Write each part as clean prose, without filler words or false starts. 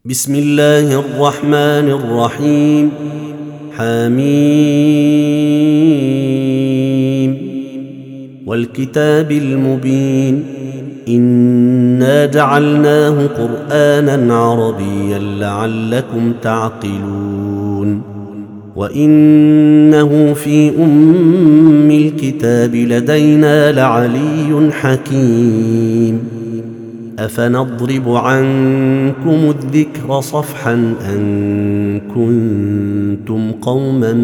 بسم الله الرحمن الرحيم. حميم والكتاب المبين. إنا جعلناه قرآنا عربيا لعلكم تعقلون وإنه في أم الكتاب لدينا لعلي حكيم. أفنضرب عنكم الذكر صفحا أن كنتم قوما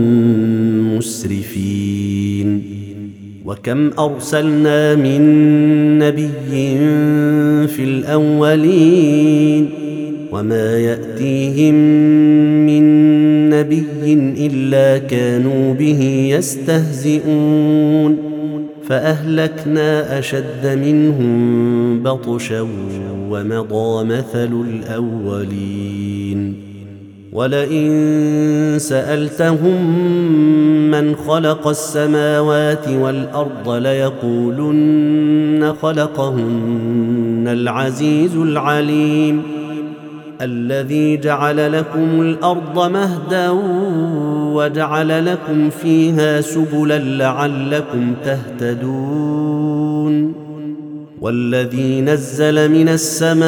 مسرفين. وكم أرسلنا من نبي في الأولين وما يأتيهم من نبي إلا كانوا به يستهزئون فأهلكنا أشد منهم بطشا ومضى مثل الأولين. ولئن سألتهم من خلق السماوات والأرض ليقولن خلقهن العزيز العليم الذي جعل لكم الأرض مهدا وجعل لكم فيها سبلا لعلكم تهتدون والذي نزل من السماء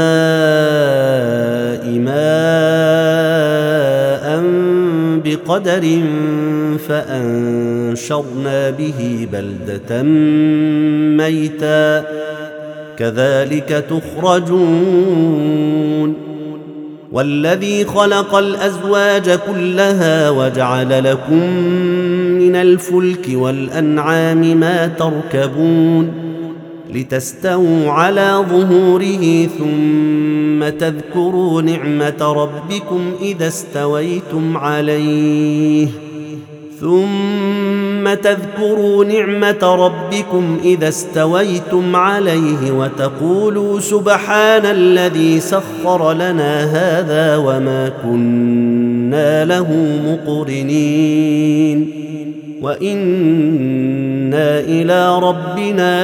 ماء بقدر فأنشرنا به بلدة ميتا كذلك تخرجون. والذي خلق الأزواج كلها وجعل لكم من الفلك والأنعام ما تركبون لتستووا على ظهوره ثم تذكروا نعمة ربكم إذا استويتم عليه وتقولوا سبحان الذي سخر لنا هذا وما كنا له مقرنين وإنا إلى ربنا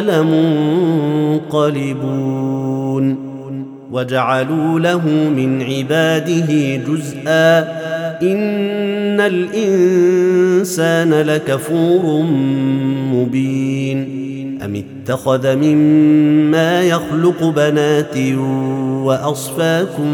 لمنقلبون. وجعلوا له من عباده جزءا إن الإنسان لكفور مبين. أم اتخذ مما يخلق بنات وأصفاكم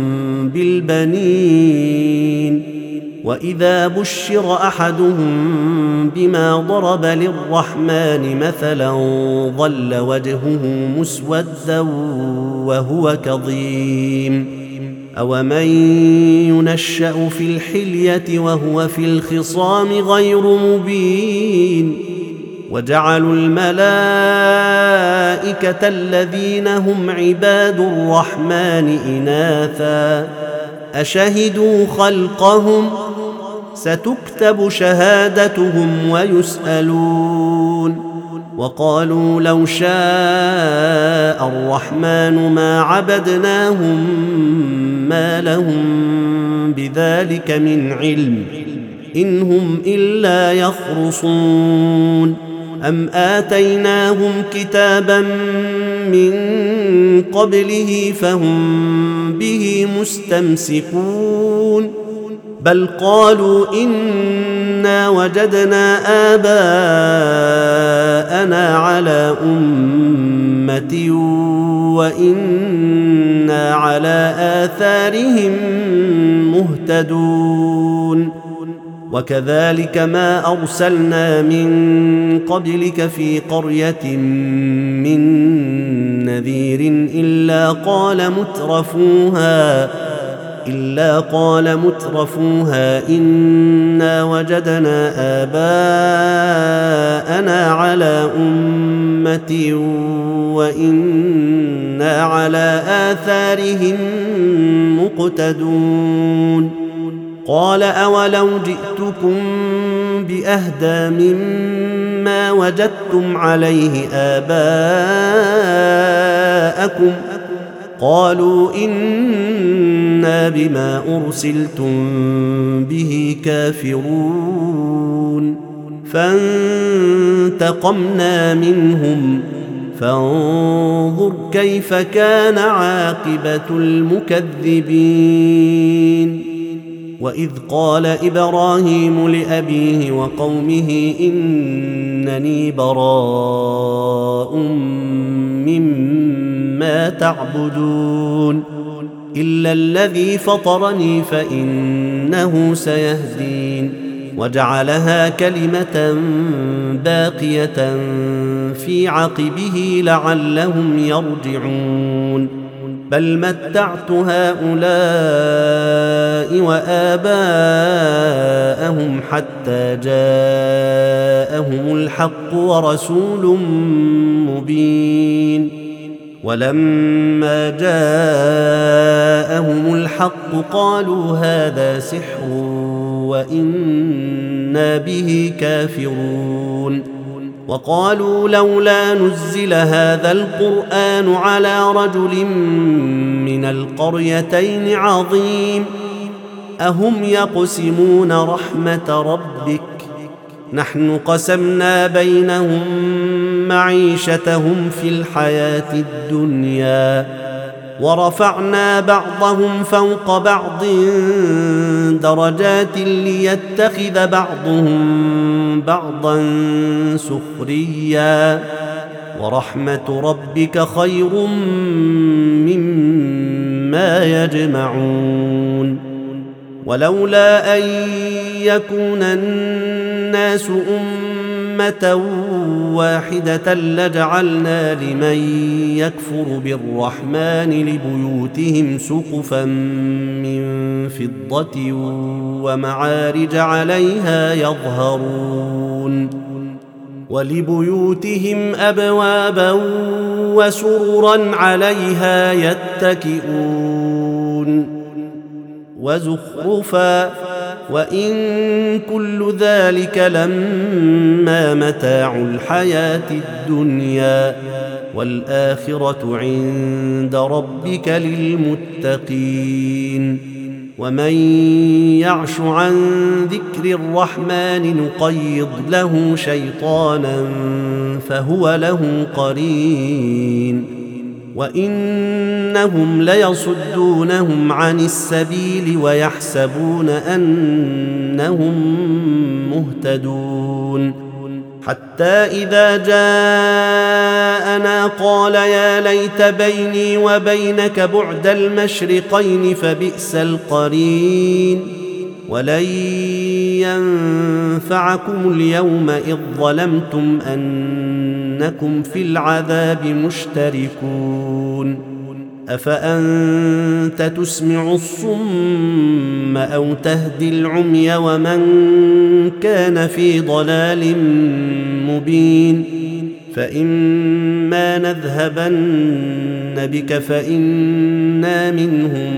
بالبنين وإذا بشر أحدهم بما ضرب للرحمن مثلا ظل وجهه مسودا وهو كظيم. أومن ينشأ في الحلية وهو في الخصام غير مبين. وجعلوا الملائكة الذين هم عباد الرحمن إناثا أشهدوا خلقهم ستكتب شهادتهم ويسألون. وقالوا لو شاء الرحمن ما عبدناهم ما لهم بذلك من علم إن هم إلا يخرصون. أم آتيناهم كتابا من قبله فهم به مستمسكون بل قالوا إنا وجدنا آباءنا على أمة وإنا على آثارهم مهتدون. وكذلك ما أرسلنا من قبلك في قرية من نذير إلا قال مترفوها إنا وجدنا آباءنا على أمة وإنا على آثارهم مقتدون. قال أولو جئتكم بأهدى مما وجدتم عليه آباءكم قالوا إنا بما أرسلتم به كافرون فانتقمنا منهم فانظر كيف كان عاقبة المكذبين. وإذ قال إبراهيم لأبيه وقومه إنني براء مما تعبدون إلا الذي فطرني فإنه سيهدين. وجعلها كلمة باقية في عقبه لعلهم يرجعون. بل متعت هؤلاء وآباءهم حتى جاءهم الحق ورسول مبين. ولما جاءهم الحق قالوا هذا سحر وإنا به كافرون. وقالوا لولا نزل هذا القرآن على رجل من القريتين عظيم أهم يقسمون رحمة ربك نحن قسمنا بينهم معيشتهم في الحياة الدنيا ورفعنا بعضهم فوق بعض درجات ليتخذ بعضهم بعضا سخريا ورحمة ربك خير مما يجمعون. ولولا أن يكون الناس أمة واحدة لجعلنا لمن يكفر بالرحمن لبيوتهم سقفا من فضة ومعارج عليها يظهرون ولبيوتهم أبوابا وسررا عليها يتكئون وزخرفا وإن كل ذلك لما متاع الحياة الدنيا والآخرة عند ربك للمتقين. ومن يعش عن ذكر الرحمن نقيض له شيطانا فهو له قرين وإنهم ليصدونهم عن السبيل ويحسبون أنهم مهتدون. حتى إذا جاءنا قال يا ليت بيني وبينك بعد المشرقين فبئس القرين. ولن ينفعكم اليوم إذ ظلمتم أنكم في العذاب مشتركون. أفأنت تسمع الصم أو تهدي العمي ومن كان في ضلال مبين. فإما نذهبن بك فإنا منهم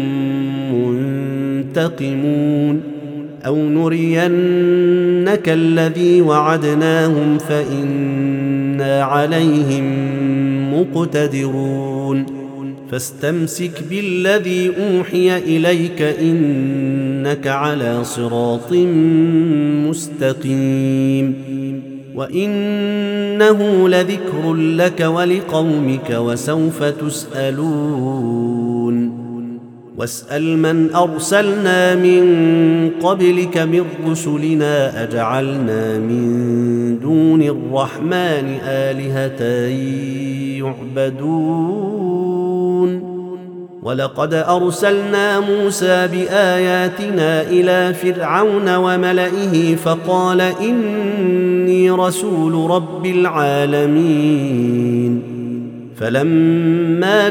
منتقمون أو نرينك الذي وعدناهم فإنا عليهم مقتدرون. فاستمسك بالذي أوحي إليك إنك على صراط مستقيم. وإنه لذكر لك ولقومك وسوف تسألون. واسأل من أرسلنا من قبلك من رسلنا أجعلنا من دون الرحمن آلهة يعبدون. ولقد أرسلنا موسى بآياتنا إلى فرعون وملئه فقال إني رسول رب العالمين. فلما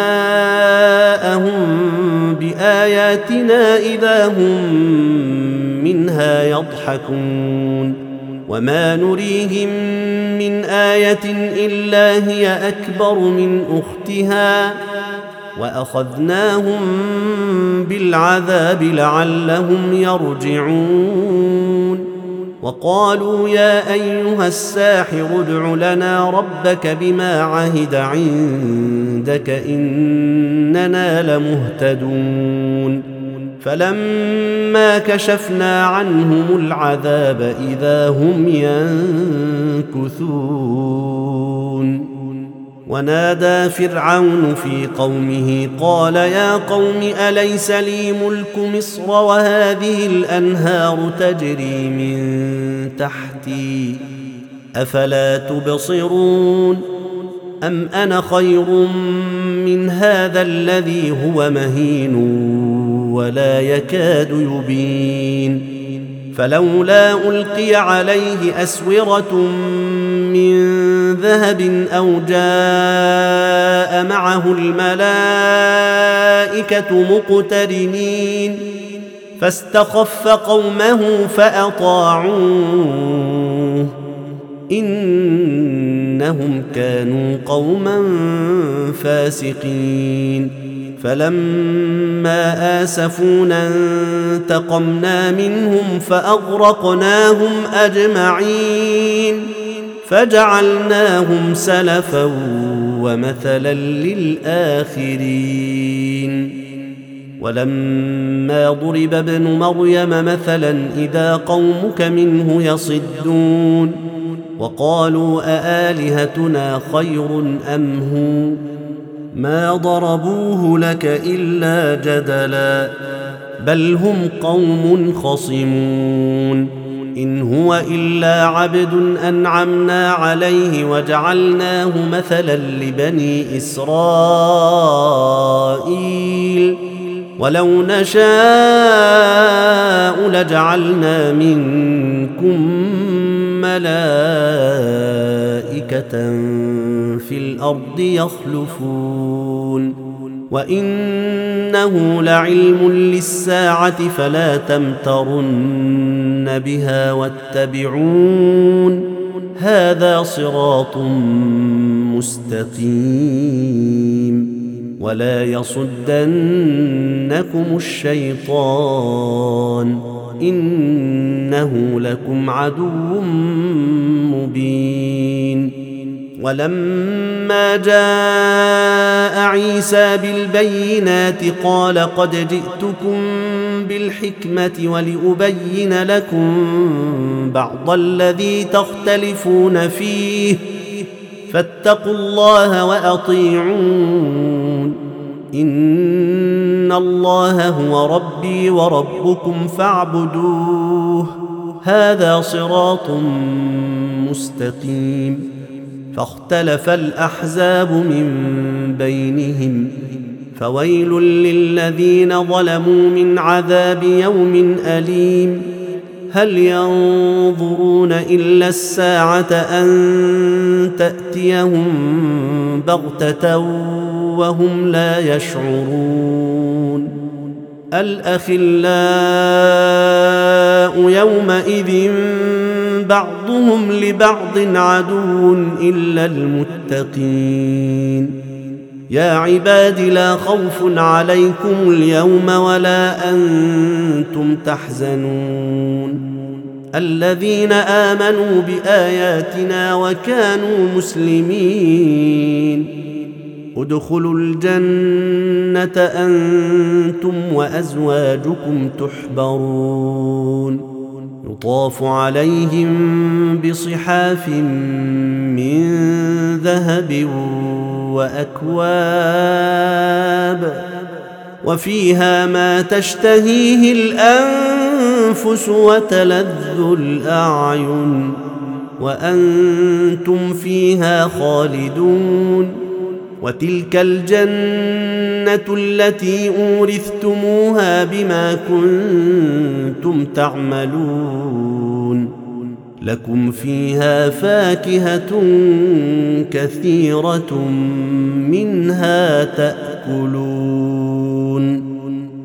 جاءهم بآياتنا إذا هم منها يضحكون. وما نريهم من آية إلا هي أكبر من أختها وأخذناهم بالعذاب لعلهم يرجعون. وقالوا يا أيها الساحر ادع لنا ربك بما عهد عندك إننا لمهتدون. فلما كشفنا عنهم العذاب إذا هم ينكثون. ونادى فرعون في قومه قال يا قوم أليس لي ملك مصر وهذه الأنهار تجري من تحتي أفلا تبصرون أم أنا خير من هذا الذي هو مهين ولا يكاد يبين فلولا ألقي عليه أسورة من ذهب أو جاء معه الملائكة مقترنين فاستخف قومه فأطاعوه إنهم كانوا قوما فاسقين فلما آسفونا انتقمنا منهم فأغرقناهم أجمعين فجعلناهم سلفا ومثلا للآخرين ولما ضرب ابن مريم مثلا إذا قومك منه يصدون وقالوا أآلهتنا خير أم هو ما ضربوه لك إلا جدلا بل هم قوم خصمون إن هو إلا عبد أنعمنا عليه وجعلناه مثلا لبني إسرائيل ولو نشاء لجعلنا منكم ملائكة في الأرض يخلفون وإنه لعلم للساعة فلا تمترن بها واتبعون هذا صراط مستقيم ولا يصدنكم الشيطان إنه لكم عدو مبين ولما جاء عيسى بالبينات قال قد جئتكم بالحكمة ولأبين لكم بعض الذي تختلفون فيه فاتقوا الله وأطيعون إن الله هو ربي وربكم فاعبدوه هذا صراط مستقيم فاختلف الأحزاب من بينهم فويل للذين ظلموا من عذاب يوم أليم هل ينظرون إلا الساعة أن تأتيهم بغتة وهم لا يشعرون الأخلاء يومئذ بعضهم لبعض عدو إلا المتقين يا عباد لا خوف عليكم اليوم ولا أنتم تحزنون الذين آمنوا بآياتنا وكانوا مسلمين ادخلوا الجنة أنتم وأزواجكم تحبرون يطاف عليهم بصحاف من ذهب وأكواب وفيها ما تشتهيه الأنفس وتلذ الأعين وأنتم فيها خالدون وتلك الجنة التي أورثتموها بما كنتم تعملون لكم فيها فاكهة كثيرة منها تأكلون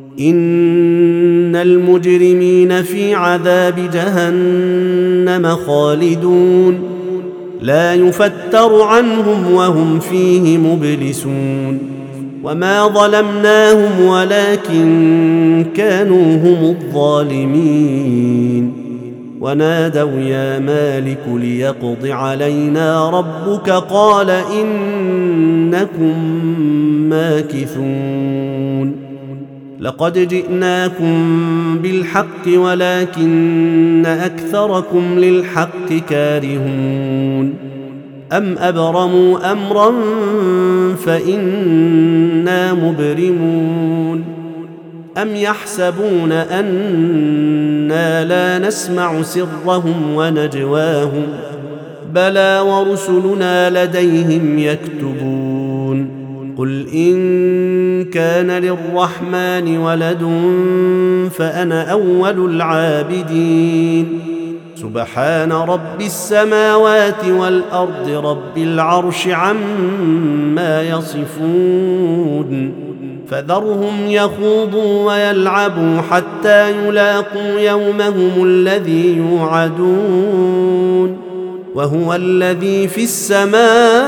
إن المجرمين في عذاب جهنم خالدون لا يفتر عنهم وهم فيه مبلسون وما ظلمناهم ولكن كانوا هم الظالمين ونادوا يا مالك ليقض علينا ربك قال إنكم ماكثون لقد جئناكم بالحق ولكن أكثركم للحق كارهون أم أبرموا أمرا فإنا مبرمون أم يحسبون أنا لا نسمع سرهم ونجواهم بلى ورسلنا لديهم يكتبون قل إن كان للرحمن ولد فأنا أول العابدين سبحان رب السماوات والأرض رب العرش عما يصفون فذرهم يخوضوا ويلعبوا حتى يلاقوا يومهم الذي يوعدون وهو الذي في السماء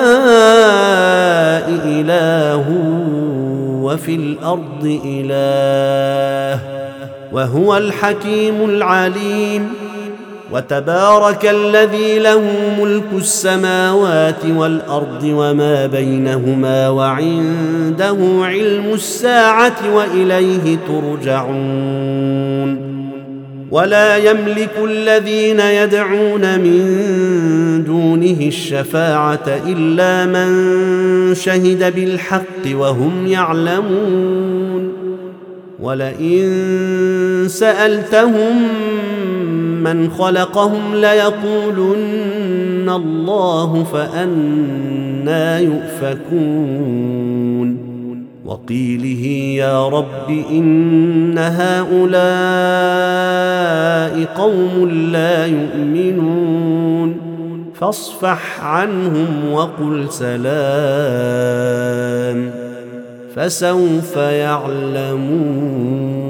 إله وفي الأرض إله وهو الحكيم العليم وتبارك الذي له ملك السماوات والأرض وما بينهما وعنده علم الساعة وإليه ترجعون ولا يملك الذين يدعون من دونه الشفاعة إلا من شهد بالحق وهم يعلمون ولئن سألتهم من خلقهم ليقولن الله فأنى يؤفكون وقيله يا رب إن هؤلاء قوم لا يؤمنون فاصفح عنهم وقل سلام فسوف يعلمون